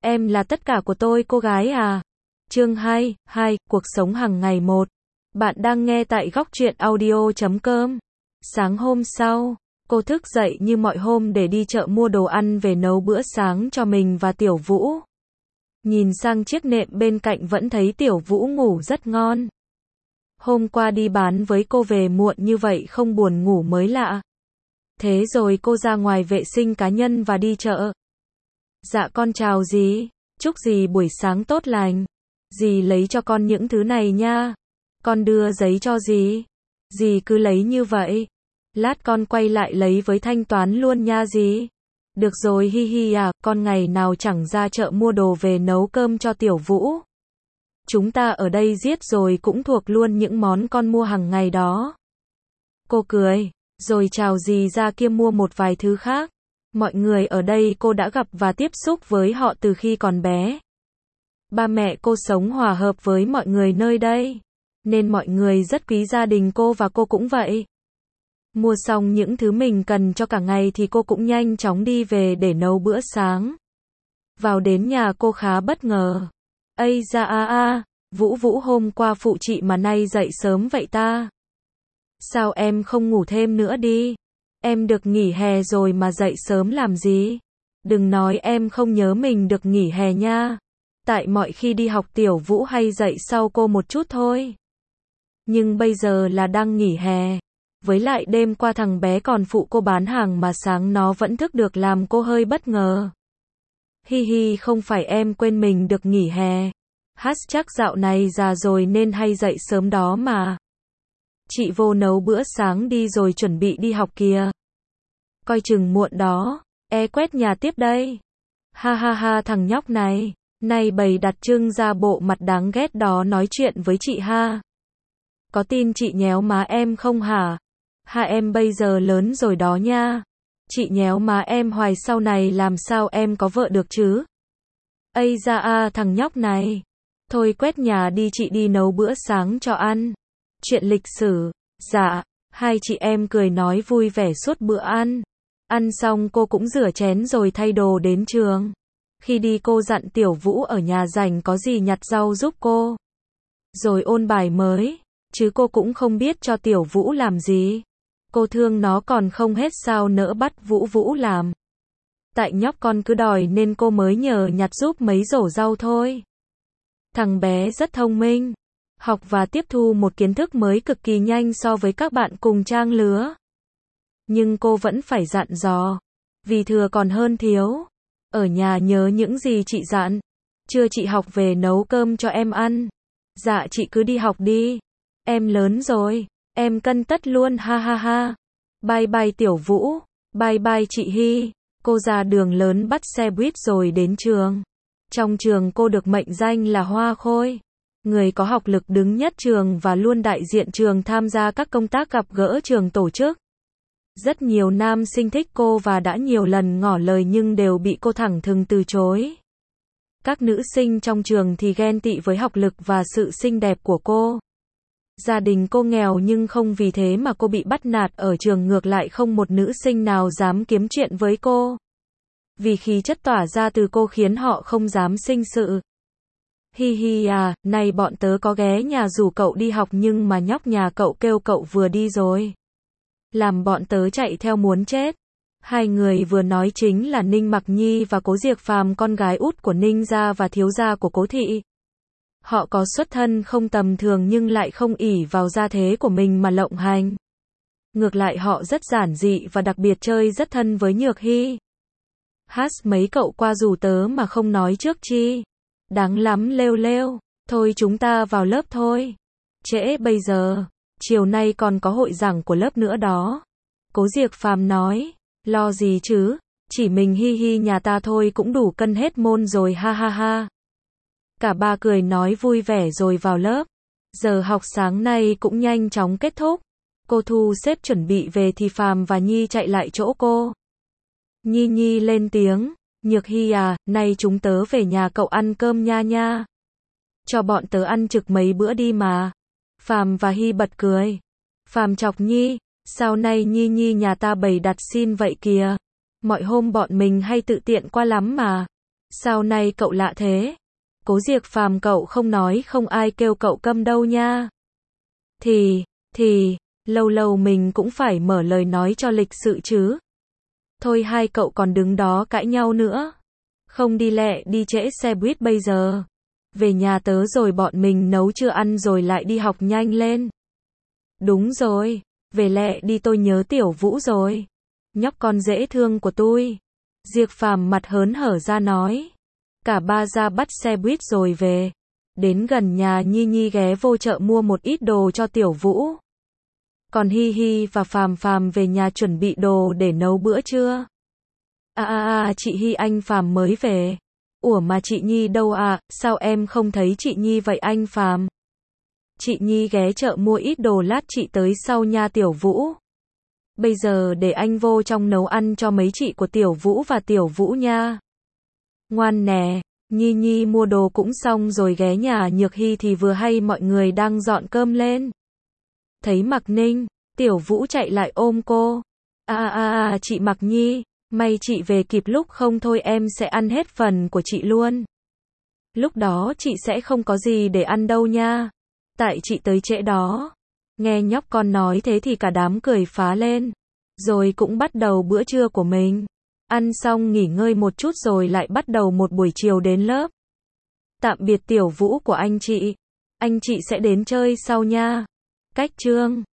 Em là tất cả của tôi cô gái à. Chương 2, cuộc sống hàng ngày 1. Bạn đang nghe tại góc truyện audio.com. Sáng hôm sau, cô thức dậy như mọi hôm để đi chợ mua đồ ăn về nấu bữa sáng cho mình và Tiểu Vũ. Nhìn sang chiếc nệm bên cạnh vẫn thấy Tiểu Vũ ngủ rất ngon. Hôm qua đi bán với cô về muộn như vậy không buồn ngủ mới lạ. Thế rồi cô ra ngoài vệ sinh cá nhân và đi chợ. Dạ con chào dì, chúc dì buổi sáng tốt lành. Dì lấy cho con những thứ này nha. Con đưa giấy cho dì. Dì cứ lấy như vậy. Lát con quay lại lấy với thanh toán luôn nha dì. Được rồi hi hi à, con ngày nào chẳng ra chợ mua đồ về nấu cơm cho Tiểu Vũ. Chúng ta ở đây giết rồi cũng thuộc luôn những món con mua hàng ngày đó. Cô cười, rồi chào dì ra kia mua một vài thứ khác. Mọi người ở đây cô đã gặp và tiếp xúc với họ từ khi còn bé. Ba mẹ cô sống hòa hợp với mọi người nơi đây, nên mọi người rất quý gia đình cô và cô cũng vậy. Mua xong những thứ mình cần cho cả ngày thì cô cũng nhanh chóng đi về để nấu bữa sáng. Vào đến nhà cô khá bất ngờ. Ây da Vũ Vũ hôm qua phụ chị mà nay dậy sớm vậy ta. Sao em không ngủ thêm nữa đi? Em được nghỉ hè rồi mà dậy sớm làm gì? Đừng nói em không nhớ mình được nghỉ hè nha. Tại mọi khi đi học Tiểu Vũ hay dậy sau cô một chút thôi. Nhưng bây giờ là đang nghỉ hè. Với lại đêm qua thằng bé còn phụ cô bán hàng mà sáng nó vẫn thức được làm cô hơi bất ngờ. Hi hi, không phải em quên mình được nghỉ hè. Chắc dạo này già rồi nên hay dậy sớm đó mà. Chị vô nấu bữa sáng đi rồi chuẩn bị đi học kìa. Coi chừng muộn đó, quét nhà tiếp đây. Ha ha ha, thằng nhóc này, nay bày đặt trưng ra bộ mặt đáng ghét đó nói chuyện với chị ha. Có tin chị nhéo má em không hả? Ha, em bây giờ lớn rồi đó nha. Chị nhéo má em hoài sau này làm sao em có vợ được chứ? Ây da thằng nhóc này. Thôi quét nhà đi, chị đi nấu bữa sáng cho ăn. Chuyện lịch sử. Dạ. Hai chị em cười nói vui vẻ suốt bữa ăn. Ăn xong cô cũng rửa chén rồi thay đồ đến trường. Khi đi cô dặn Tiểu Vũ ở nhà rảnh có gì nhặt rau giúp cô. Rồi ôn bài mới. Chứ cô cũng không biết cho Tiểu Vũ làm gì. Cô thương nó còn không hết sao nỡ bắt Vũ Vũ làm. Tại nhóc con cứ đòi nên cô mới nhờ nhặt giúp mấy rổ rau thôi. Thằng bé rất thông minh. Học và tiếp thu một kiến thức mới cực kỳ nhanh so với các bạn cùng trang lứa. Nhưng cô vẫn phải dặn dò. Vì thừa còn hơn thiếu. Ở nhà nhớ những gì chị dặn. Trưa chị học về nấu cơm cho em ăn. Dạ chị cứ đi học đi. Em lớn rồi. Em cân tất luôn ha ha ha. Bye bye Tiểu Vũ. Bye bye chị Hy. Cô ra đường lớn bắt xe buýt rồi đến trường. Trong trường cô được mệnh danh là Hoa Khôi. Người có học lực đứng nhất trường và luôn đại diện trường tham gia các công tác gặp gỡ trường tổ chức. Rất nhiều nam sinh thích cô và đã nhiều lần ngỏ lời nhưng đều bị cô thẳng thừng từ chối. Các nữ sinh trong trường thì ghen tị với học lực và sự xinh đẹp của cô. Gia đình cô nghèo nhưng không vì thế mà cô bị bắt nạt ở trường, ngược lại không một nữ sinh nào dám kiếm chuyện với cô. Vì khí chất tỏa ra từ cô khiến họ không dám sinh sự. Hi hi à, này bọn tớ có ghé nhà rủ cậu đi học nhưng mà nhóc nhà cậu kêu cậu vừa đi rồi. Làm bọn tớ chạy theo muốn chết. Hai người vừa nói chính là Ninh Mặc Nhi và Cố Diệc Phàm, con gái út của Ninh gia và thiếu gia của Cố thị. Họ có xuất thân không tầm thường nhưng lại không ỷ vào gia thế của mình mà lộng hành. Ngược lại họ rất giản dị và đặc biệt chơi rất thân với Nhược Hy. Mấy cậu qua rủ tớ mà không nói trước chi. Đáng lắm lêu lêu. Thôi chúng ta vào lớp thôi. Trễ bây giờ. Chiều nay còn có hội giảng của lớp nữa đó. Cố Diệc Phàm nói. Lo gì chứ. Chỉ mình Hi hi nhà ta thôi cũng đủ cân hết môn rồi ha ha ha. Cả ba cười nói vui vẻ rồi vào lớp. Giờ học sáng nay cũng nhanh chóng kết thúc. Cô thu xếp chuẩn bị về thì Phàm và Nhi chạy lại chỗ cô. Nhi lên tiếng. Nhược Hy à, nay chúng tớ về nhà cậu ăn cơm nha nha. Cho bọn tớ ăn trực mấy bữa đi mà. Phàm và Hy bật cười. Phàm chọc Nhi. Sao nay Nhi nhà ta bày đặt xin vậy kìa. Mọi hôm bọn mình hay tự tiện qua lắm mà. Sao nay cậu lạ thế? Cố Diệc Phàm cậu không nói không ai kêu cậu câm đâu nha. Thì, lâu lâu mình cũng phải mở lời nói cho lịch sự chứ. Thôi hai cậu còn đứng đó cãi nhau nữa. Không đi lẹ đi trễ xe buýt bây giờ. Về nhà tớ rồi bọn mình nấu trưa ăn rồi lại đi học nhanh lên. Đúng rồi, về lẹ đi tôi nhớ Tiểu Vũ rồi. Nhóc con dễ thương của tôi. Diệc Phàm mặt hớn hở ra nói. Cả ba ra bắt xe buýt rồi về. Đến gần nhà Nhi Nhi ghé vô chợ mua một ít đồ cho Tiểu Vũ. Còn Hi Hi và Phàm Phàm về nhà chuẩn bị đồ để nấu bữa trưa. Chị Hi anh Phàm mới về. Ủa mà chị Nhi đâu ạ? Sao em không thấy chị Nhi vậy anh Phàm? Chị Nhi ghé chợ mua ít đồ lát chị tới sau nha Tiểu Vũ. Bây giờ để anh vô trong nấu ăn cho mấy chị của Tiểu Vũ và Tiểu Vũ nha. Ngoan nè, Nhi Nhi mua đồ cũng xong rồi ghé nhà Nhược Hy thì vừa hay mọi người đang dọn cơm lên. Thấy Mạc Ninh, Tiểu Vũ chạy lại ôm cô. Chị Mạc Nhi, may chị về kịp lúc không thôi em sẽ ăn hết phần của chị luôn. Lúc đó chị sẽ không có gì để ăn đâu nha. Tại chị tới trễ đó. Nghe nhóc con nói thế thì cả đám cười phá lên. Rồi cũng bắt đầu bữa trưa của mình. Ăn xong nghỉ ngơi một chút rồi lại bắt đầu một buổi chiều đến lớp. Tạm biệt Tiểu Vũ của anh chị. Anh chị sẽ đến chơi sau nha. Cách chương